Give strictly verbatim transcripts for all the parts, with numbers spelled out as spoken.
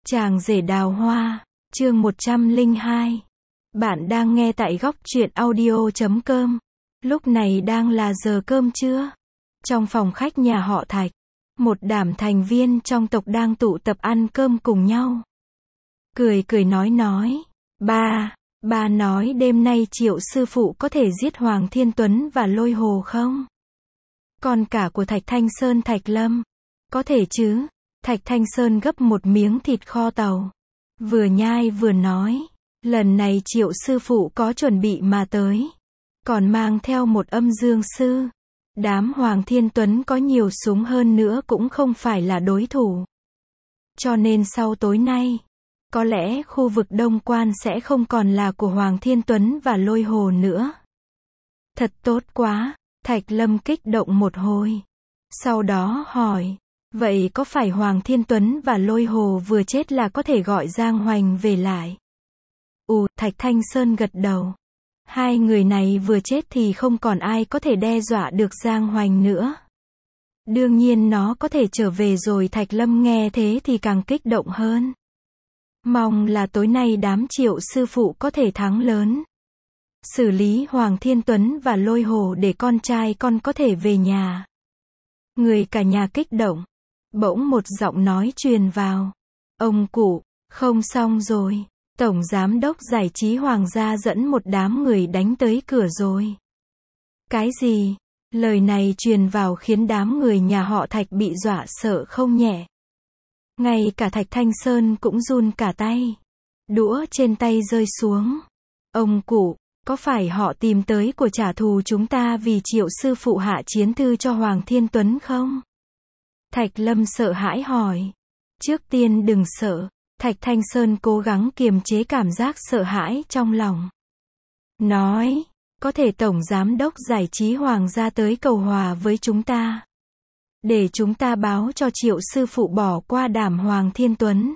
Chàng rể đào hoa, chương một trăm lẻ hai. Bạn đang nghe tại góc truyện audio chấm com. Lúc này đang là giờ cơm trưa. Trong phòng khách nhà họ Thạch, một đám thành viên trong tộc đang tụ tập ăn cơm cùng nhau. Cười cười nói nói, ba, ba nói đêm nay Triệu sư phụ có thể giết Hoàng Thiên Tuấn và Lôi Hồ không? Con cả của Thạch Thanh Sơn Thạch Lâm, có thể chứ? Thạch Thanh Sơn gấp một miếng thịt kho tàu, vừa nhai vừa nói, lần này Triệu sư phụ có chuẩn bị mà tới, còn mang theo một âm dương sư. Đám Hoàng Thiên Tuấn có nhiều súng hơn nữa cũng không phải là đối thủ. Cho nên sau tối nay, có lẽ khu vực Đông Quan sẽ không còn là của Hoàng Thiên Tuấn và Lôi Hồ nữa. Thật tốt quá, Thạch Lâm kích động một hồi. Sau đó hỏi, vậy có phải Hoàng Thiên Tuấn và Lôi Hồ vừa chết là có thể gọi Giang Hoành về lại? Ừ, Thạch Thanh Sơn gật đầu. Hai người này vừa chết thì không còn ai có thể đe dọa được Giang Hoành nữa. Đương nhiên nó có thể trở về rồi. Thạch Lâm nghe thế thì càng kích động hơn. Mong là tối nay đám Triệu sư phụ có thể thắng lớn. Xử lý Hoàng Thiên Tuấn và Lôi Hồ để con trai con có thể về nhà. Người cả nhà kích động. Bỗng một giọng nói truyền vào. Ông cụ, không xong rồi. Tổng giám đốc giải trí Hoàng gia dẫn một đám người đánh tới cửa rồi. Cái gì? Lời này truyền vào khiến đám người nhà họ Thạch bị dọa sợ không nhẹ. Ngay cả Thạch Thanh Sơn cũng run cả tay. Đũa trên tay rơi xuống. Ông cụ, có phải họ tìm tới của trả thù chúng ta vì Triệu sư phụ hạ chiến thư cho Hoàng Thiên Tuấn không? Thạch Lâm sợ hãi hỏi. Trước tiên đừng sợ. Thạch Thanh Sơn cố gắng kiềm chế cảm giác sợ hãi trong lòng. Nói, có thể Tổng Giám đốc giải trí Hoàng gia tới cầu hòa với chúng ta. Để chúng ta báo cho Triệu sư phụ bỏ qua đám Hoàng Thiên Tuấn.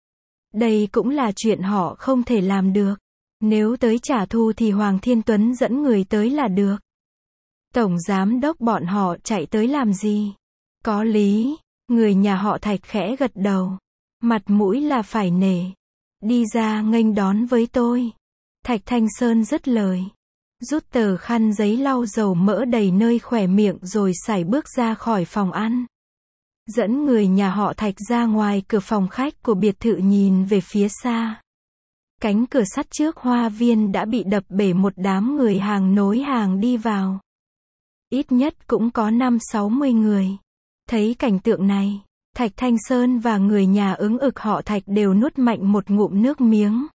Đây cũng là chuyện họ không thể làm được. Nếu tới trả thù thì Hoàng Thiên Tuấn dẫn người tới là được. Tổng Giám đốc bọn họ chạy tới làm gì? Có lý, người nhà họ Thạch khẽ gật đầu. Mặt mũi là phải nể. Đi ra nghênh đón với tôi. Thạch Thanh Sơn dứt lời. Rút tờ khăn giấy lau dầu mỡ đầy nơi khóe miệng rồi sải bước ra khỏi phòng ăn. Dẫn người nhà họ Thạch ra ngoài cửa phòng khách của biệt thự nhìn về phía xa. Cánh cửa sắt trước hoa viên đã bị đập bể, một đám người hàng nối hàng đi vào. Ít nhất cũng có năm sáu mươi người. Thấy cảnh tượng này, Thạch Thanh Sơn và người nhà ứng ực họ Thạch đều nuốt mạnh một ngụm nước miếng.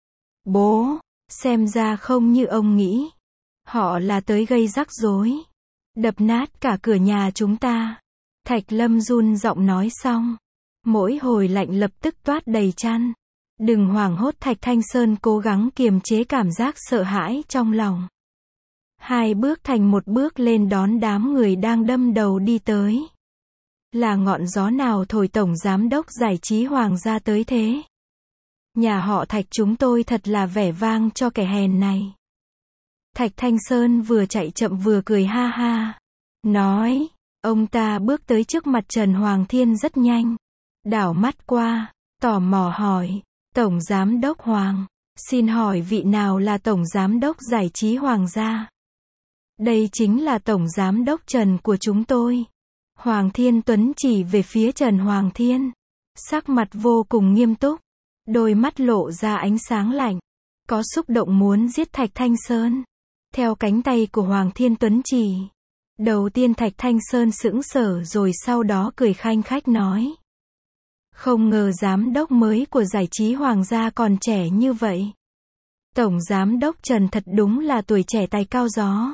Bố, xem ra không như ông nghĩ. Họ là tới gây rắc rối. Đập nát cả cửa nhà chúng ta. Thạch Lâm run giọng nói xong. Mỗi hồi lạnh lập tức toát đầy chăn. Đừng hoảng hốt. Thạch Thanh Sơn cố gắng kiềm chế cảm giác sợ hãi trong lòng. Hai bước thành một bước lên đón đám người đang đâm đầu đi tới. Là ngọn gió nào thổi Tổng Giám đốc giải trí Hoàng gia tới thế? Nhà họ Thạch chúng tôi thật là vẻ vang cho kẻ hèn này. Thạch Thanh Sơn vừa chạy chậm vừa cười ha ha. Nói, ông ta bước tới trước mặt Trần Hoàng Thiên rất nhanh. Đảo mắt qua, tò mò hỏi, Tổng Giám đốc Hoàng, xin hỏi vị nào là Tổng Giám đốc giải trí Hoàng gia? Đây chính là Tổng Giám đốc Trần của chúng tôi. Hoàng Thiên Tuấn chỉ về phía Trần Hoàng Thiên. Sắc mặt vô cùng nghiêm túc. Đôi mắt lộ ra ánh sáng lạnh. Có xúc động muốn giết Thạch Thanh Sơn. Theo cánh tay của Hoàng Thiên Tuấn chỉ. Đầu tiên Thạch Thanh Sơn sững sờ rồi sau đó cười khanh khách nói. Không ngờ giám đốc mới của giải trí Hoàng gia còn trẻ như vậy. Tổng Giám đốc Trần thật đúng là tuổi trẻ tài cao gió.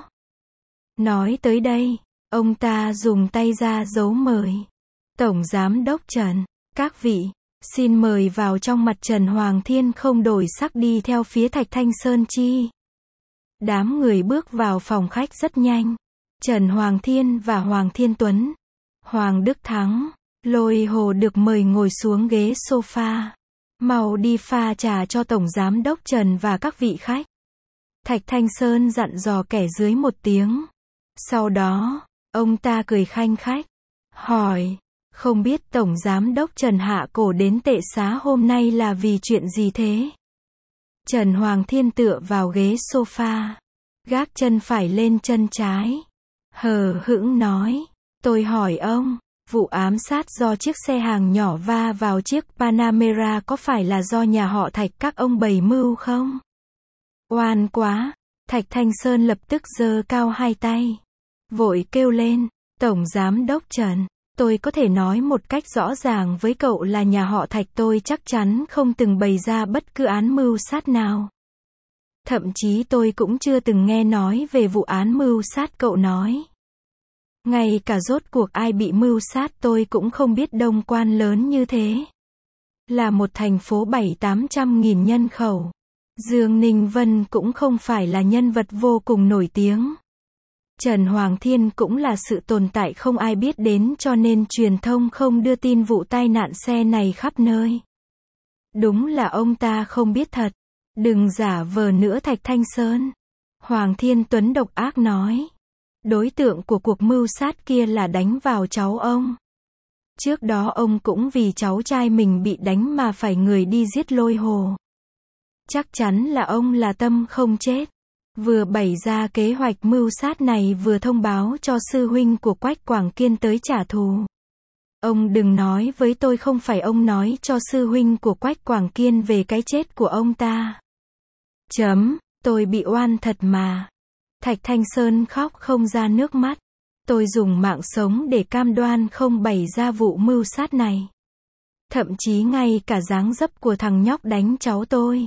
Nói tới đây. Ông ta dùng tay ra dấu mời. Tổng Giám đốc Trần, các vị, xin mời vào trong. Mặt Trần Hoàng Thiên không đổi sắc đi theo phía Thạch Thanh Sơn chi. Đám người bước vào phòng khách rất nhanh. Trần Hoàng Thiên và Hoàng Thiên Tuấn, Hoàng Đức Thắng, Lôi Hồ được mời ngồi xuống ghế sofa. Mau đi pha trà cho Tổng Giám đốc Trần và các vị khách. Thạch Thanh Sơn dặn dò kẻ dưới một tiếng. Sau đó, ông ta cười khanh khách, hỏi, Không biết Tổng Giám đốc Trần hạ cổ đến tệ xá hôm nay là vì chuyện gì thế? Trần Hoàng Thiên tựa vào ghế sofa, gác chân phải lên chân trái, hờ hững nói, tôi hỏi ông, vụ ám sát do chiếc xe hàng nhỏ va vào chiếc Panamera có phải là do nhà họ Thạch các ông bày mưu không? Oan quá! Thạch Thanh Sơn lập tức giơ cao hai tay, vội kêu lên, Tổng Giám đốc Trần, tôi có thể nói một cách rõ ràng với cậu là nhà họ Thạch tôi chắc chắn không từng bày ra bất cứ án mưu sát nào. Thậm chí tôi cũng chưa từng nghe nói về vụ án mưu sát cậu nói. Ngay cả rốt cuộc ai bị mưu sát tôi cũng không biết. Đông Quan lớn như thế, là một thành phố bảy tám trăm nghìn nhân khẩu. Dương Ninh Vân cũng không phải là nhân vật vô cùng nổi tiếng. Trần Hoàng Thiên cũng là sự tồn tại không ai biết đến cho nên truyền thông không đưa tin vụ tai nạn xe này khắp nơi. Đúng là ông ta không biết thật. Đừng giả vờ nữa Thạch Thanh Sơn. Hoàng Thiên Tuấn độc ác nói. Đối tượng của cuộc mưu sát kia là đánh vào cháu ông. Trước đó ông cũng vì cháu trai mình bị đánh mà phải người đi giết Lôi Hồ. Chắc chắn là ông là tâm không chết. Vừa bày ra kế hoạch mưu sát này vừa thông báo cho sư huynh của Quách Quảng Kiên tới trả thù. Ông đừng nói với tôi không phải ông nói cho sư huynh của Quách Quảng Kiên về cái chết của ông ta. Chấm, tôi bị oan thật mà. Thạch Thanh Sơn khóc không ra nước mắt. Tôi dùng mạng sống để cam đoan không bày ra vụ mưu sát này. Thậm chí ngay cả dáng dấp của thằng nhóc đánh cháu tôi.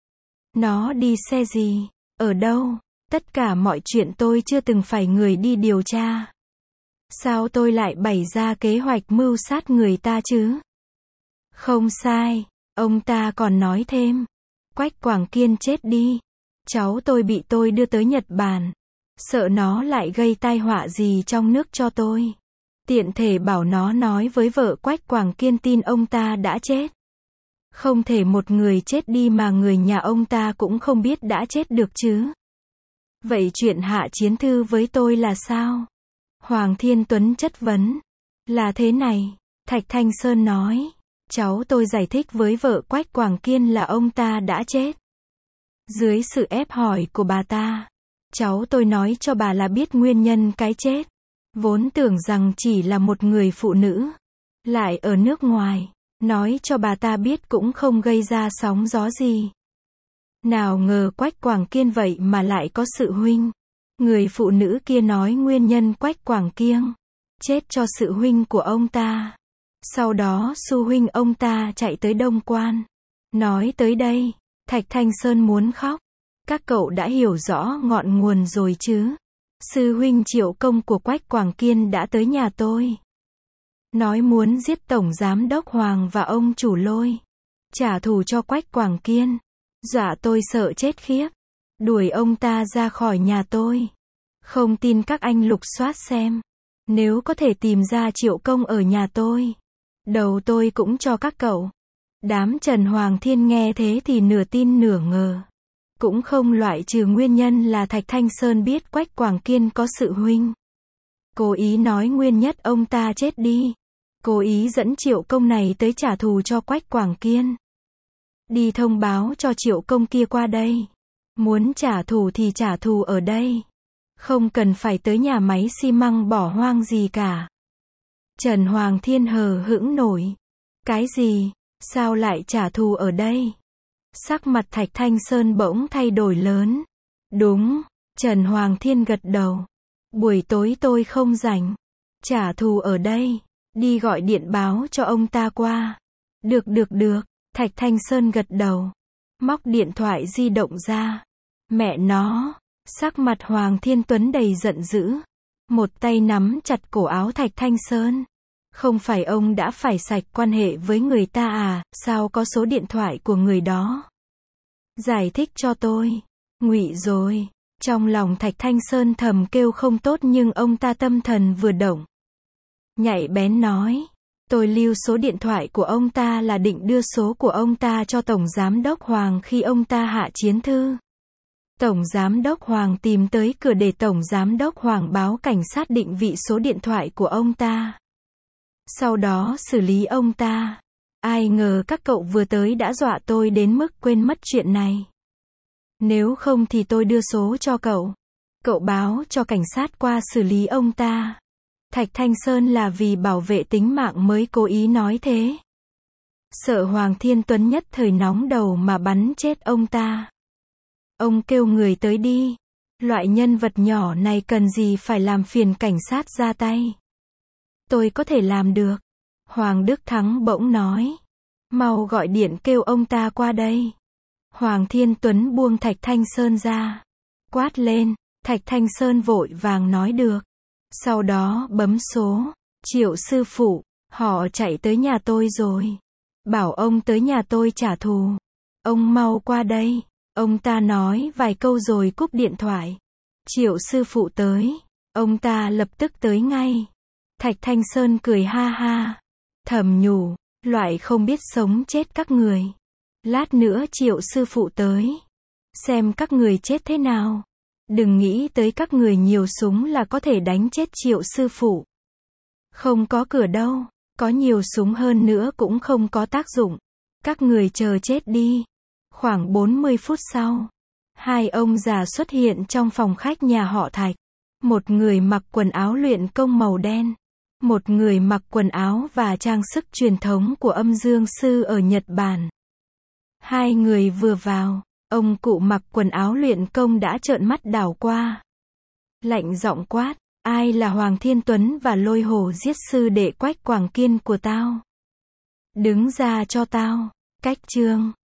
Nó đi xe gì? Ở đâu? Tất cả mọi chuyện tôi chưa từng phải người đi điều tra. Sao tôi lại bày ra kế hoạch mưu sát người ta chứ? Không sai, ông ta còn nói thêm. Quách Quảng Kiên chết đi. Cháu tôi bị tôi đưa tới Nhật Bản. Sợ nó lại gây tai họa gì trong nước cho tôi. Tiện thể bảo nó nói với vợ Quách Quảng Kiên tin ông ta đã chết. Không thể một người chết đi mà người nhà ông ta cũng không biết đã chết được chứ. Vậy chuyện Hạ Chiến Thư với tôi là sao? Hoàng Thiên Tuấn chất vấn. Là thế này, Thạch Thanh Sơn nói. Cháu tôi giải thích với vợ Quách Quảng Kiên là ông ta đã chết. Dưới sự ép hỏi của bà ta, cháu tôi nói cho bà là biết nguyên nhân cái chết. Vốn tưởng rằng chỉ là một người phụ nữ, lại ở nước ngoài. Nói cho bà ta biết cũng không gây ra sóng gió gì. Nào ngờ Quách Quảng Kiên vậy mà lại có sự huynh. Người phụ nữ kia nói nguyên nhân Quách Quảng Kiên chết cho sự huynh của ông ta. Sau đó su huynh ông ta chạy tới Đông Quan. Nói tới đây, Thạch Thanh Sơn muốn khóc. Các cậu đã hiểu rõ ngọn nguồn rồi chứ? Sư huynh Triệu Công của Quách Quảng Kiên đã tới nhà tôi. Nói muốn giết Tổng Giám đốc Hoàng và ông chủ Lôi. Trả thù cho Quách Quảng Kiên. Dọa tôi sợ chết khiếp. Đuổi ông ta ra khỏi nhà tôi. Không tin các anh lục soát xem. Nếu có thể tìm ra Triệu Công ở nhà tôi. Đầu tôi cũng cho các cậu. Đám Trần Hoàng Thiên nghe thế thì nửa tin nửa ngờ. Cũng không loại trừ nguyên nhân là Thạch Thanh Sơn biết Quách Quảng Kiên có sự huynh. Cố ý nói nguyên nhất ông ta chết đi. Cố ý dẫn Triệu Công này tới trả thù cho Quách Quảng Kiên. Đi thông báo cho Triệu Công kia qua đây. Muốn trả thù thì trả thù ở đây. Không cần phải tới nhà máy xi măng bỏ hoang gì cả. Trần Hoàng Thiên hờ hững nổi. Cái gì? Sao lại trả thù ở đây? Sắc mặt Thạch Thanh Sơn bỗng thay đổi lớn. Đúng, Trần Hoàng Thiên gật đầu. Buổi tối tôi không rảnh. Trả thù ở đây. Đi gọi điện báo cho ông ta qua. Được được được, Thạch Thanh Sơn gật đầu. Móc điện thoại di động ra. Mẹ nó, sắc mặt Hoàng Thiên Tuấn đầy giận dữ. Một tay nắm chặt cổ áo Thạch Thanh Sơn. Không phải ông đã phải sạch quan hệ với người ta à, sao có số điện thoại của người đó? Giải thích cho tôi. Ngụy rồi. Trong lòng Thạch Thanh Sơn thầm kêu không tốt nhưng ông ta tâm thần vừa động. Nhạy bén nói. Tôi lưu số điện thoại của ông ta là định đưa số của ông ta cho Tổng Giám đốc Hoàng khi ông ta hạ chiến thư. Tổng Giám đốc Hoàng tìm tới cửa để Tổng Giám đốc Hoàng báo cảnh sát định vị số điện thoại của ông ta. sau đó xử lý ông ta. Ai ngờ các cậu vừa tới đã dọa tôi đến mức quên mất chuyện này. Nếu không thì tôi đưa số cho cậu. Cậu báo cho cảnh sát qua xử lý ông ta. Thạch Thanh Sơn là vì bảo vệ tính mạng mới cố ý nói thế. Sợ Hoàng Thiên Tuấn nhất thời nóng đầu mà bắn chết ông ta. Ông kêu người tới đi. Loại nhân vật nhỏ này cần gì phải làm phiền cảnh sát ra tay. Tôi có thể làm được. Hoàng Đức Thắng bỗng nói. Mau gọi điện kêu ông ta qua đây. Hoàng Thiên Tuấn buông Thạch Thanh Sơn ra. Quát lên. Thạch Thanh Sơn vội vàng nói được. Sau đó bấm số. Triệu sư phụ, họ chạy tới nhà tôi rồi. Bảo ông tới nhà tôi trả thù. Ông mau qua đây. Ông ta nói vài câu rồi cúp điện thoại. Triệu sư phụ tới. Ông ta lập tức tới ngay. Thạch Thanh Sơn cười ha ha. Thầm nhủ, loại không biết sống chết các người. Lát nữa Triệu sư phụ tới. Xem các người chết thế nào. Đừng nghĩ tới các người nhiều súng là có thể đánh chết Triệu sư phụ. Không có cửa đâu. Có nhiều súng hơn nữa cũng không có tác dụng. Các người chờ chết đi. Khoảng bốn mươi phút sau, hai ông già xuất hiện trong phòng khách nhà họ Thạch. Một người mặc quần áo luyện công màu đen. Một người mặc quần áo và trang sức truyền thống của âm dương sư ở Nhật Bản. Hai người vừa vào, ông cụ mặc quần áo luyện công đã trợn mắt đảo qua. Lạnh giọng quát, ai là Hoàng Thiên Tuấn và Lôi Hổ giết sư đệ Quách Quảng Kiên của tao? Đứng ra cho tao. Cách chương